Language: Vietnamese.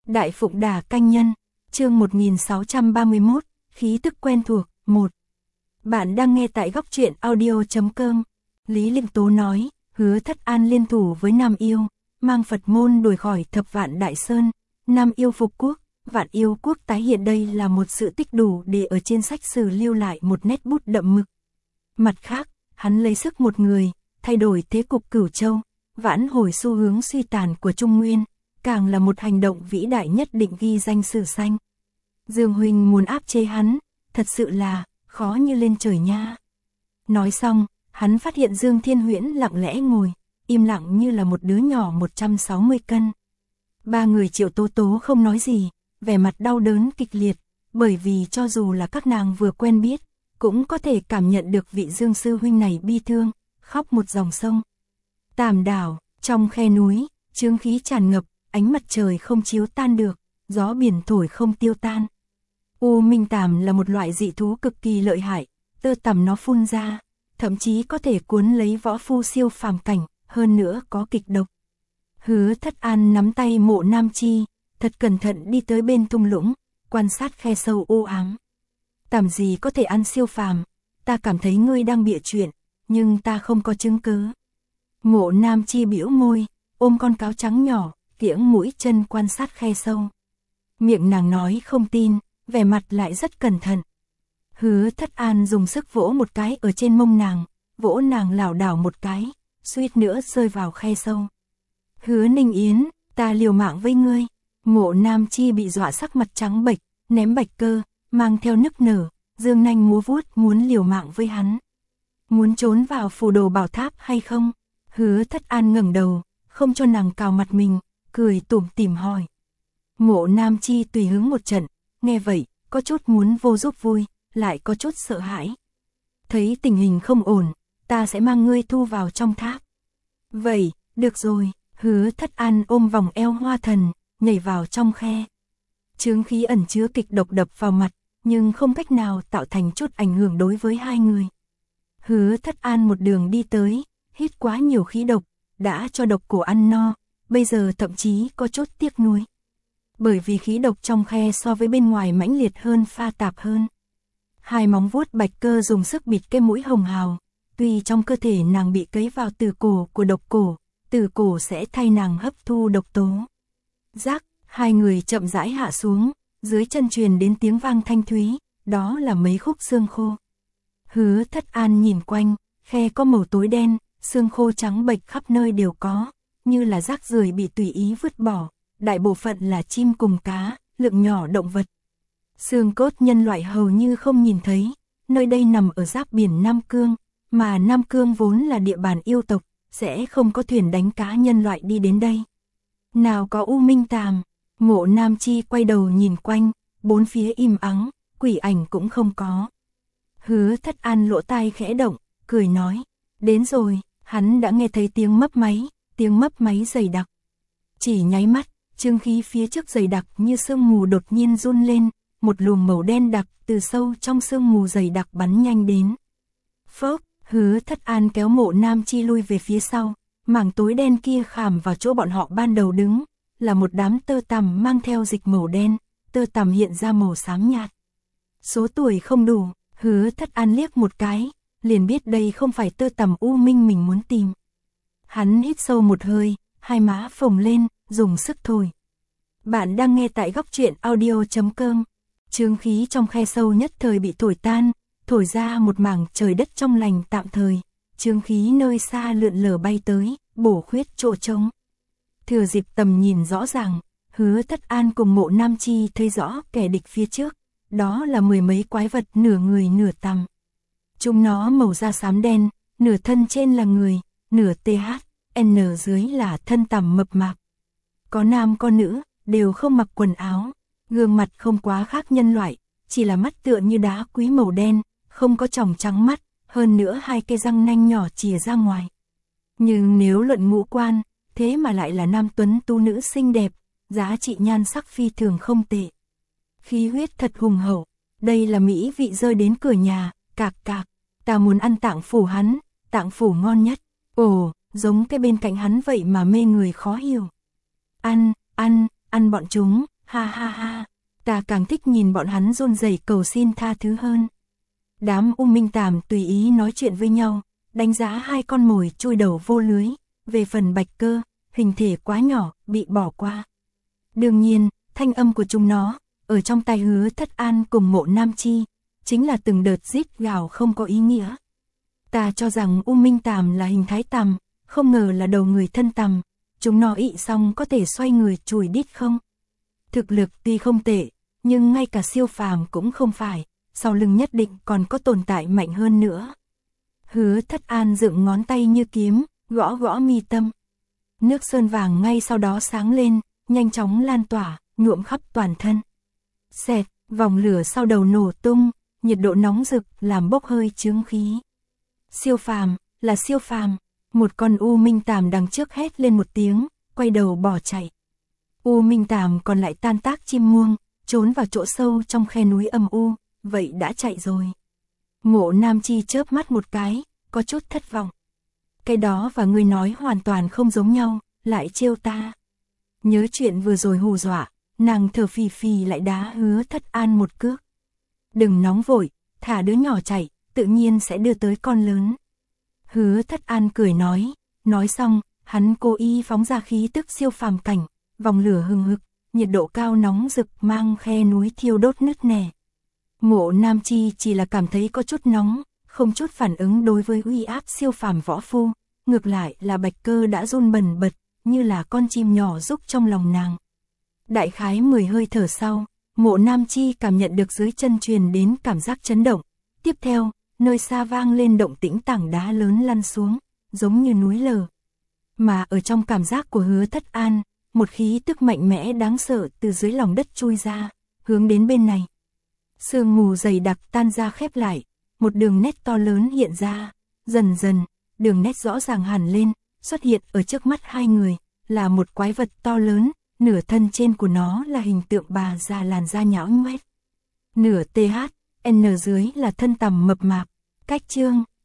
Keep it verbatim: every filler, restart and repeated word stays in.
Đại Phụng Đà Canh Nhân, chương một nghìn sáu trăm ba mươi mốt, khí tức quen thuộc, một. Bạn đang nghe tại góc truyện audio chấm com. Lý Linh Tố nói, Hứa Thất An liên thủ với Nam Yêu, mang Phật môn đuổi khỏi Thập Vạn Đại Sơn, Nam Yêu phục quốc, Vạn Yêu quốc tái hiện. Đây là một sự tích đủ để ở trên sách sử lưu lại một nét bút đậm mực. Mặt khác, hắn lấy sức một người, thay đổi thế cục Cửu Châu, vãn hồi xu hướng suy tàn của Trung Nguyên, càng là một hành động vĩ đại nhất định ghi danh sử xanh. Dương huynh muốn áp chế hắn, thật sự là khó như lên trời nha. Nói xong, hắn phát hiện Dương Thiên Huyễn lặng lẽ ngồi, im lặng như là một đứa nhỏ một trăm sáu mươi cân. Ba người Triệu Tố Tố không nói gì, vẻ mặt đau đớn kịch liệt, bởi vì cho dù là các nàng vừa quen biết, cũng có thể cảm nhận được vị Dương sư huynh này bi thương, khóc một dòng sông. Tàm đảo, trong khe núi, chướng khí tràn ngập, ánh mặt trời không chiếu tan được, gió biển thổi không tiêu tan. U Minh Tàm là một loại dị thú cực kỳ lợi hại, tơ tằm nó phun ra, thậm chí có thể cuốn lấy võ phu siêu phàm cảnh, hơn nữa có kịch độc. Hứa Thất An nắm tay Mộ Nam Chi, thật cẩn thận đi tới bên thung lũng, quan sát khe sâu u ám. Tàm gì có thể ăn siêu phàm, ta cảm thấy ngươi đang bịa chuyện, nhưng ta không có chứng cứ. Mộ Nam Chi bĩu môi, ôm con cáo trắng nhỏ, kiễng mũi chân quan sát khe sâu. Miệng nàng nói không tin, vẻ mặt lại rất cẩn thận. Hứa Thất An dùng sức vỗ một cái ở trên mông nàng, vỗ nàng lảo đảo một cái, suýt nữa rơi vào khe sâu. Hứa Ninh Yến, ta liều mạng với ngươi. Mộ Nam Chi bị dọa sắc mặt trắng bệch, ném bạch cơ, mang theo nức nở, dương nanh múa vuốt muốn liều mạng với hắn. Muốn trốn vào phù đồ bảo tháp hay không? Hứa Thất An ngẩng đầu, không cho nàng cào mặt mình, cười tủm tỉm hỏi. Mộ Nam Chi tùy hứng một trận, nghe vậy, có chút muốn vô giúp vui, lại có chút sợ hãi. Thấy tình hình không ổn, ta sẽ mang ngươi thu vào trong tháp. Vậy, được rồi. Hứa Thất An ôm vòng eo Hoa Thần, nhảy vào trong khe. Chướng khí ẩn chứa kịch độc đập vào mặt, nhưng không cách nào tạo thành chút ảnh hưởng đối với hai người. Hứa Thất An một đường đi tới, hít quá nhiều khí độc, đã cho độc cổ ăn no, bây giờ thậm chí có chút tiếc nuối. Bởi vì khí độc trong khe so với bên ngoài mãnh liệt hơn, pha tạp hơn. Hai móng vuốt bạch cơ dùng sức bịt cái mũi hồng hào, tuy trong cơ thể nàng bị cấy vào tử cổ của độc cổ, tử cổ sẽ thay nàng hấp thu độc tố. Rắc, hai người chậm rãi hạ xuống, dưới chân truyền đến tiếng vang thanh thúy, đó là mấy khúc xương khô. Hứa Thất An nhìn quanh, khe có màu tối đen, xương khô trắng bệch khắp nơi đều có, như là rác rưởi bị tùy ý vứt bỏ, đại bộ phận là chim cùng cá, lượng nhỏ động vật. Xương cốt nhân loại hầu như không nhìn thấy, nơi đây nằm ở giáp biển Nam Cương, mà Nam Cương vốn là địa bàn yêu tộc, sẽ không có thuyền đánh cá nhân loại đi đến đây. Nào có U Minh Tàm. Mộ Nam Chi quay đầu nhìn quanh, bốn phía im ắng, quỷ ảnh cũng không có. Hứa Thất An lỗ tai khẽ động, cười nói, đến rồi. Hắn đã nghe thấy tiếng mấp máy, tiếng mấp máy dày đặc. Chỉ nháy mắt, chướng khí phía trước dày đặc như sương mù đột nhiên run lên, một luồng màu đen đặc từ sâu trong sương mù dày đặc bắn nhanh đến. Phốc, Hứa Thất An kéo Mộ Nam Chi lui về phía sau, mảng tối đen kia khảm vào chỗ bọn họ ban đầu đứng, là một đám tơ tằm mang theo dịch màu đen, tơ tằm hiện ra màu xám nhạt. Số tuổi không đủ, Hứa Thất An liếc một cái, liền biết đây không phải tơ tằm U Minh mình muốn tìm. Hắn hít sâu một hơi, hai má phồng lên, dùng sức thổi. Bạn đang nghe tại góc truyện audio chấm com. Chướng khí trong khe sâu nhất thời bị thổi tan, thổi ra một mảng trời đất trong lành tạm thời, chướng khí nơi xa lượn lờ bay tới, bổ khuyết chỗ trống. Thừa dịp tầm nhìn rõ ràng, Hứa Thất An cùng Mộ Nam Chi thấy rõ kẻ địch phía trước, đó là mười mấy quái vật nửa người nửa tằm. Chúng nó màu da xám đen, nửa thân trên là người, nửa tê hát, en dưới là thân tằm mập mạp. Có nam có nữ, đều không mặc quần áo, gương mặt không quá khác nhân loại, chỉ là mắt tựa như đá quý màu đen, không có tròng trắng mắt, hơn nữa hai cây răng nanh nhỏ chìa ra ngoài. Nhưng nếu luận ngũ quan, thế mà lại là nam tuấn tu nữ xinh đẹp, giá trị nhan sắc phi thường không tệ. Khí huyết thật hùng hậu, đây là mỹ vị rơi đến cửa nhà, cạc cạc, ta muốn ăn tạng phủ hắn, tạng phủ ngon nhất. Ồ, giống cái bên cạnh hắn vậy mà mê người khó hiểu. Ăn, ăn, ăn bọn chúng, ha ha ha, ta càng thích nhìn bọn hắn run rẩy cầu xin tha thứ hơn. Đám U Minh Tàm tùy ý nói chuyện với nhau, đánh giá hai con mồi chui đầu vô lưới, về phần Bạch Cơ, hình thể quá nhỏ, bị bỏ qua. Đương nhiên, thanh âm của chúng nó, ở trong tai Hứa Thất An cùng Mộ Nam Chi, chính là từng đợt rít gào không có ý nghĩa. Ta cho rằng U Minh Tàm là hình thái tằm, không ngờ là đầu người thân tằm, chúng nó ị xong có thể xoay người chùi đít không? Thực lực tuy không tệ, nhưng ngay cả siêu phàm cũng không phải, sau lưng nhất định còn có tồn tại mạnh hơn nữa. Hứa Thất An dựng ngón tay như kiếm, gõ gõ mi tâm. Nước sơn vàng ngay sau đó sáng lên, nhanh chóng lan tỏa, nhuộm khắp toàn thân. Xẹt, vòng lửa sau đầu nổ tung, nhiệt độ nóng rực làm bốc hơi chướng khí. Siêu phàm, là siêu phàm, một con U Minh Tàm đằng trước hét lên một tiếng, quay đầu bỏ chạy. U Minh Tàm còn lại tan tác chim muông, trốn vào chỗ sâu trong khe núi âm u, vậy đã chạy rồi. Mộ Nam Chi chớp mắt một cái, có chút thất vọng. Cái đó và ngươi nói hoàn toàn không giống nhau, lại trêu ta. Nhớ chuyện vừa rồi hù dọa, nàng thở phì phì lại đá Hứa Thất An một cước. Đừng nóng vội, thả đứa nhỏ chạy, tự nhiên sẽ đưa tới con lớn. Hứa Thất An cười nói, nói xong, hắn cố ý phóng ra khí tức siêu phàm cảnh, vòng lửa hừng hực, nhiệt độ cao nóng rực mang khe núi thiêu đốt nứt nẻ. Mộ Nam Chi chỉ là cảm thấy có chút nóng, không chút phản ứng đối với uy áp siêu phàm võ phu, ngược lại là Bạch Cơ đã run bần bật, như là con chim nhỏ rúc trong lòng nàng. Đại khái mười hơi thở sau, Mộ Nam Chi cảm nhận được dưới chân truyền đến cảm giác chấn động. Tiếp theo, nơi xa vang lên động tĩnh tảng đá lớn lăn xuống, giống như núi lở. Mà ở trong cảm giác của Hứa Thất An, một khí tức mạnh mẽ đáng sợ từ dưới lòng đất chui ra, hướng đến bên này. Sương mù dày đặc tan ra khép lại, một đường nét to lớn hiện ra, dần dần, đường nét rõ ràng hẳn lên, xuất hiện ở trước mắt hai người, là một quái vật to lớn, nửa thân trên của nó là hình tượng bà già làn da nhão nhoét. Nửa tê hát, en dưới là thân tằm mập mạp, cách chương,